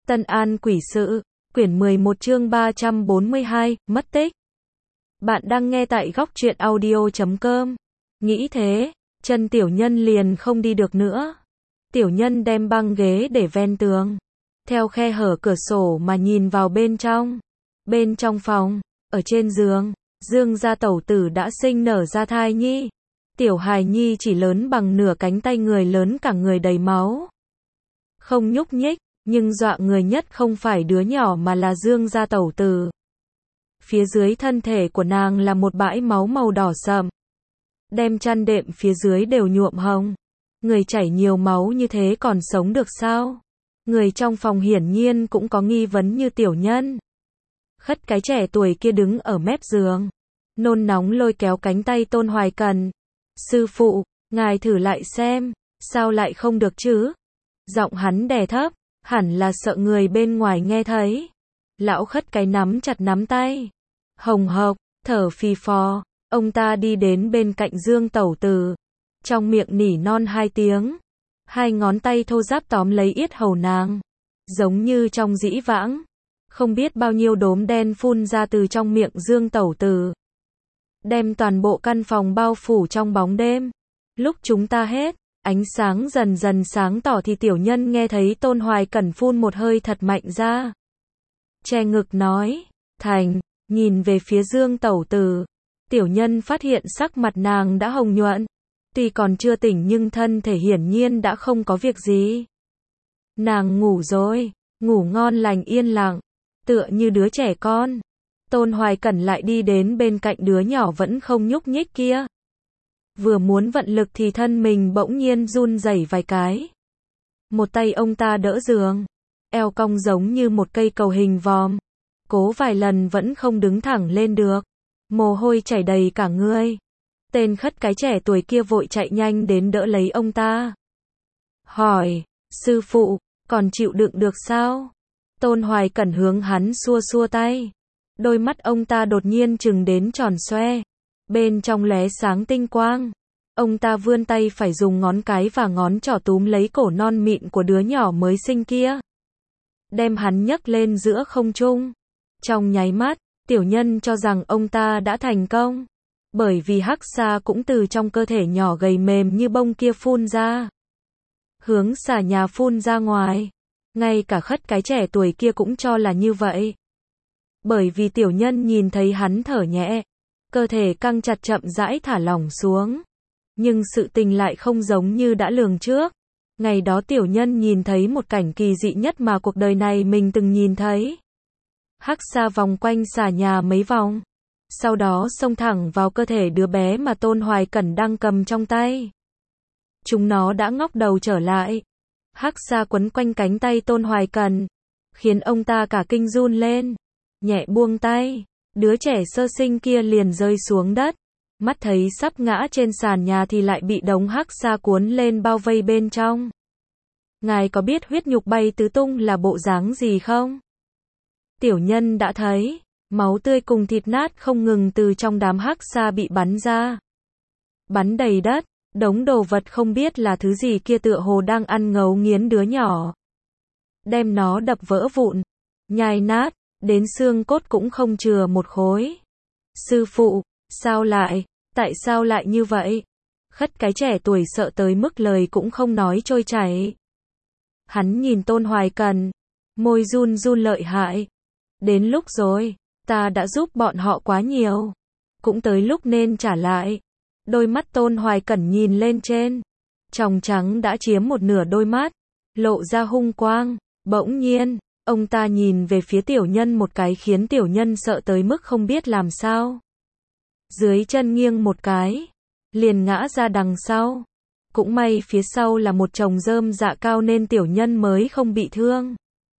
Tân An quỷ sự, quyển 11 chương 342, mất tích. Bạn đang nghe tại góc truyện audio.com. Nghĩ thế, chân tiểu nhân liền không đi được nữa. Tiểu nhân đem băng ghế để ven tường, theo khe hở cửa sổ mà nhìn vào bên trong. Bên trong phòng, ở trên giường, Dương gia tẩu tử đã sinh nở ra thai nhi. Tiểu hài nhi chỉ lớn bằng nửa cánh tay người, lớn cả người đầy máu. Không nhúc nhích, nhưng dọa người nhất không phải đứa nhỏ mà là Dương gia tẩu tử. Phía dưới thân thể của nàng là một bãi máu màu đỏ sậm. Đem chăn đệm phía dưới đều nhuộm hồng. Người chảy nhiều máu như thế còn sống được sao? Người trong phòng hiển nhiên cũng có nghi vấn như tiểu nhân. Khất cái trẻ tuổi kia đứng ở mép giường, nôn nóng lôi kéo cánh tay Tôn Hoài Cần. Sư phụ, ngài thử lại xem, sao lại không được chứ? Giọng hắn đè thấp, hẳn là sợ người bên ngoài nghe thấy. Lão khất cái nắm chặt nắm tay, hồng hộc, thở phì phò. Ông ta đi đến bên cạnh Dương tẩu tử, trong miệng nỉ non hai tiếng. Hai ngón tay thô ráp tóm lấy yết hầu nàng, giống như trong dĩ vãng. Không biết bao nhiêu đốm đen phun ra từ trong miệng Dương tẩu tử, đem toàn bộ căn phòng bao phủ trong bóng đêm. Lúc chúng ta hết ánh sáng dần dần sáng tỏ thì tiểu nhân nghe thấy Tôn Hoài Cẩn phun một hơi thật mạnh ra. Che ngực nói, thành, nhìn về phía Dương tẩu tử. Tiểu nhân phát hiện sắc mặt nàng đã hồng nhuận. Tuy còn chưa tỉnh nhưng thân thể hiển nhiên đã không có việc gì. Nàng ngủ rồi, ngủ ngon lành yên lặng, tựa như đứa trẻ con. Tôn Hoài Cẩn lại đi đến bên cạnh đứa nhỏ vẫn không nhúc nhích kia. Vừa muốn vận lực thì thân mình bỗng nhiên run rẩy vài cái. Một tay ông ta đỡ giường, eo cong giống như một cây cầu hình vòm. Cố vài lần vẫn không đứng thẳng lên được. Mồ hôi chảy đầy cả người. Tên khất cái trẻ tuổi kia vội chạy nhanh đến đỡ lấy ông ta. Hỏi, sư phụ, còn chịu đựng được sao? Tôn Hoài Cẩn hướng hắn xua xua tay. Đôi mắt ông ta đột nhiên trừng đến tròn xoe. Bên trong lóe sáng tinh quang. Ông ta vươn tay phải dùng ngón cái và ngón trỏ túm lấy cổ non mịn của đứa nhỏ mới sinh kia. Đem hắn nhấc lên giữa không trung. Trong nháy mắt, tiểu nhân cho rằng ông ta đã thành công. Bởi vì hắc xa cũng từ trong cơ thể nhỏ gầy mềm như bông kia phun ra. Hướng xà nhà phun ra ngoài. Ngay cả khất cái trẻ tuổi kia cũng cho là như vậy. Bởi vì tiểu nhân nhìn thấy hắn thở nhẹ. Cơ thể căng chặt chậm rãi thả lỏng xuống. Nhưng sự tình lại không giống như đã lường trước. Ngày đó tiểu nhân nhìn thấy một cảnh kỳ dị nhất mà cuộc đời này mình từng nhìn thấy. Hắc xa vòng quanh xà nhà mấy vòng. Sau đó xông thẳng vào cơ thể đứa bé mà Tôn Hoài Cẩn đang cầm trong tay. Chúng nó đã ngóc đầu trở lại. Hắc xa quấn quanh cánh tay Tôn Hoài Cẩn, khiến ông ta cả kinh run lên. Nhẹ buông tay, đứa trẻ sơ sinh kia liền rơi xuống đất. Mắt thấy sắp ngã trên sàn nhà thì lại bị đống hắc xa cuốn lên bao vây bên trong. Ngài có biết huyết nhục bay tứ tung là bộ dáng gì không? Tiểu nhân đã thấy. Máu tươi cùng thịt nát không ngừng từ trong đám hắc xa bị bắn ra. Bắn đầy đất, đống đồ vật không biết là thứ gì kia tựa hồ đang ăn ngấu nghiến đứa nhỏ. Đem nó đập vỡ vụn, nhai nát, đến xương cốt cũng không chừa một khối. Sư phụ, sao lại, tại sao lại như vậy? Khất cái trẻ tuổi sợ tới mức lời cũng không nói trôi chảy. Hắn nhìn Tôn Hoài Cần, môi run run lợi hại. Đến lúc rồi. Ta đã giúp bọn họ quá nhiều. Cũng tới lúc nên trả lại. Đôi mắt Tôn Hoài Cẩn nhìn lên trên. Tròng trắng đã chiếm một nửa đôi mắt. Lộ ra hung quang. Bỗng nhiên, ông ta nhìn về phía tiểu nhân một cái khiến tiểu nhân sợ tới mức không biết làm sao. Dưới chân nghiêng một cái. Liền ngã ra đằng sau. Cũng may phía sau là một chồng rơm dạ cao nên tiểu nhân mới không bị thương.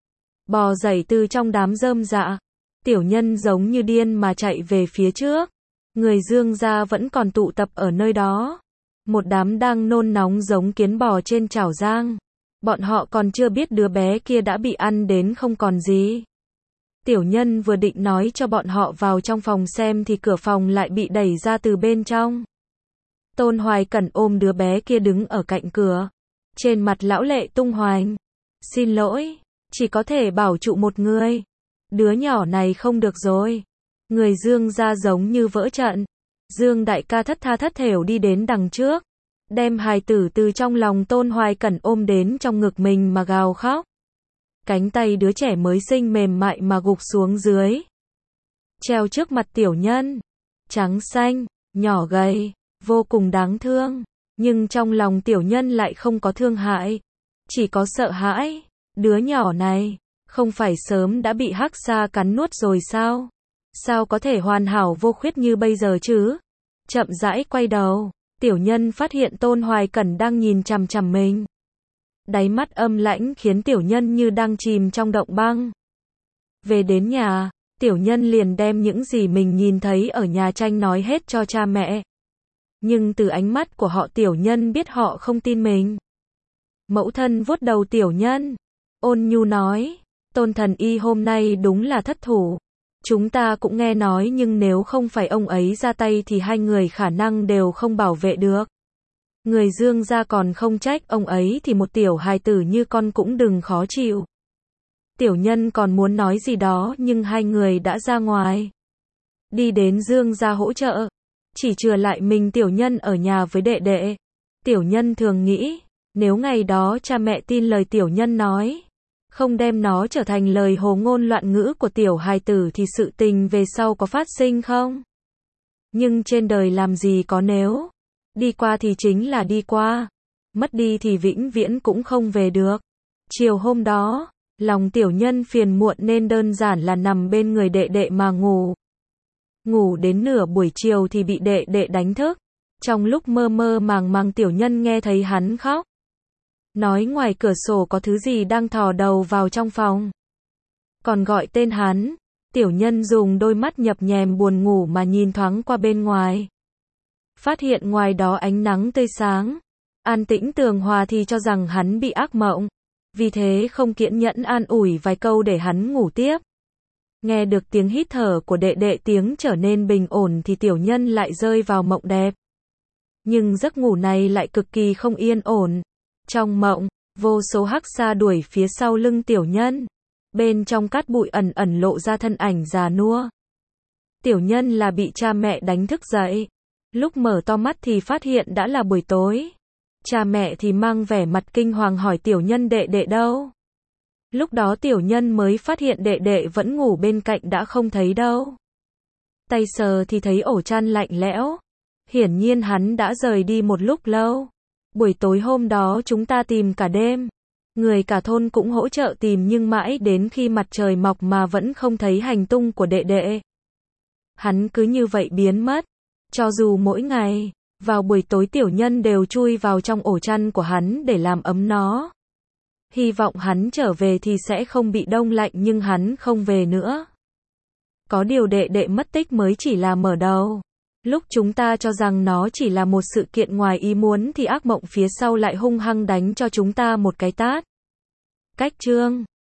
Bò dậy từ trong đám rơm dạ. Tiểu nhân giống như điên mà chạy về phía trước. Người Dương gia vẫn còn tụ tập ở nơi đó. Một đám đang nôn nóng giống kiến bò trên chảo rang. Bọn họ còn chưa biết đứa bé kia đã bị ăn đến không còn gì. Tiểu nhân vừa định nói cho bọn họ vào trong phòng xem thì cửa phòng lại bị đẩy ra từ bên trong. Tôn Hoài Cẩn ôm đứa bé kia đứng ở cạnh cửa. Trên mặt lão lệ tung hoành. Xin lỗi, chỉ có thể bảo trụ một người. Đứa nhỏ này không được rồi. Người Dương gia giống như vỡ trận. Dương đại ca thất tha thất thểu đi đến đằng trước, đem hài tử từ trong lòng Tôn Hoài Cẩn ôm đến trong ngực mình mà gào khóc. Cánh tay đứa trẻ mới sinh mềm mại mà gục xuống dưới, treo trước mặt tiểu nhân, trắng xanh, nhỏ gầy, vô cùng đáng thương, nhưng trong lòng tiểu nhân lại không có thương hại, chỉ có sợ hãi. Đứa nhỏ này, không phải sớm đã bị hắc xa cắn nuốt rồi sao? Sao có thể hoàn hảo vô khuyết như bây giờ chứ? Chậm rãi quay đầu, tiểu nhân phát hiện Tôn Hoài Cẩn đang nhìn chằm chằm mình. Đáy mắt âm lãnh khiến tiểu nhân như đang chìm trong động băng. Về đến nhà, tiểu nhân liền đem những gì mình nhìn thấy ở nhà tranh nói hết cho cha mẹ. Nhưng từ ánh mắt của họ tiểu nhân biết họ không tin mình. Mẫu thân vuốt đầu tiểu nhân, ôn nhu nói, Tôn thần y hôm nay đúng là thất thủ. Chúng ta cũng nghe nói nhưng nếu không phải ông ấy ra tay thì hai người khả năng đều không bảo vệ được. Người Dương gia còn không trách ông ấy thì một tiểu hài tử như con cũng đừng khó chịu. Tiểu nhân còn muốn nói gì đó nhưng hai người đã ra ngoài. Đi đến Dương gia hỗ trợ. Chỉ chừa lại mình tiểu nhân ở nhà với đệ đệ. Tiểu nhân thường nghĩ, nếu ngày đó cha mẹ tin lời tiểu nhân nói, không đem nó trở thành lời hồ ngôn loạn ngữ của tiểu hài tử thì sự tình về sau có phát sinh không? Nhưng trên đời làm gì có nếu. Đi qua thì chính là đi qua. Mất đi thì vĩnh viễn cũng không về được. Chiều hôm đó, lòng tiểu nhân phiền muộn nên đơn giản là nằm bên người đệ đệ mà ngủ. Ngủ đến nửa buổi chiều thì bị đệ đệ đánh thức. Trong lúc mơ mơ màng màng tiểu nhân nghe thấy hắn khóc. Nói ngoài cửa sổ có thứ gì đang thò đầu vào trong phòng. Còn gọi tên hắn. Tiểu nhân dùng đôi mắt nhập nhèm buồn ngủ mà nhìn thoáng qua bên ngoài. Phát hiện ngoài đó ánh nắng tươi sáng. An tĩnh tường hòa thì cho rằng hắn bị ác mộng. Vì thế không kiên nhẫn an ủi vài câu để hắn ngủ tiếp. Nghe được tiếng hít thở của đệ đệ tiếng trở nên bình ổn thì tiểu nhân lại rơi vào mộng đẹp. Nhưng giấc ngủ này lại cực kỳ không yên ổn. Trong mộng, vô số hắc xa đuổi phía sau lưng tiểu nhân. Bên trong cát bụi ẩn ẩn lộ ra thân ảnh già nua. Tiểu nhân là bị cha mẹ đánh thức dậy. Lúc mở to mắt thì phát hiện đã là buổi tối. Cha mẹ thì mang vẻ mặt kinh hoàng hỏi tiểu nhân đệ đệ đâu. Lúc đó tiểu nhân mới phát hiện đệ đệ vẫn ngủ bên cạnh đã không thấy đâu. Tay sờ thì thấy ổ chăn lạnh lẽo. Hiển nhiên hắn đã rời đi một lúc lâu. Buổi tối hôm đó chúng ta tìm cả đêm. Người cả thôn cũng hỗ trợ tìm nhưng mãi đến khi mặt trời mọc mà vẫn không thấy hành tung của đệ đệ. Hắn cứ như vậy biến mất. Cho dù mỗi ngày, vào buổi tối tiểu nhân đều chui vào trong ổ chăn của hắn để làm ấm nó. Hy vọng hắn trở về thì sẽ không bị đông lạnh nhưng hắn không về nữa. Có điều đệ đệ mất tích mới chỉ là mở đầu. Lúc chúng ta cho rằng nó chỉ là một sự kiện ngoài ý muốn thì ác mộng phía sau lại hung hăng đánh cho chúng ta một cái tát. Cách chương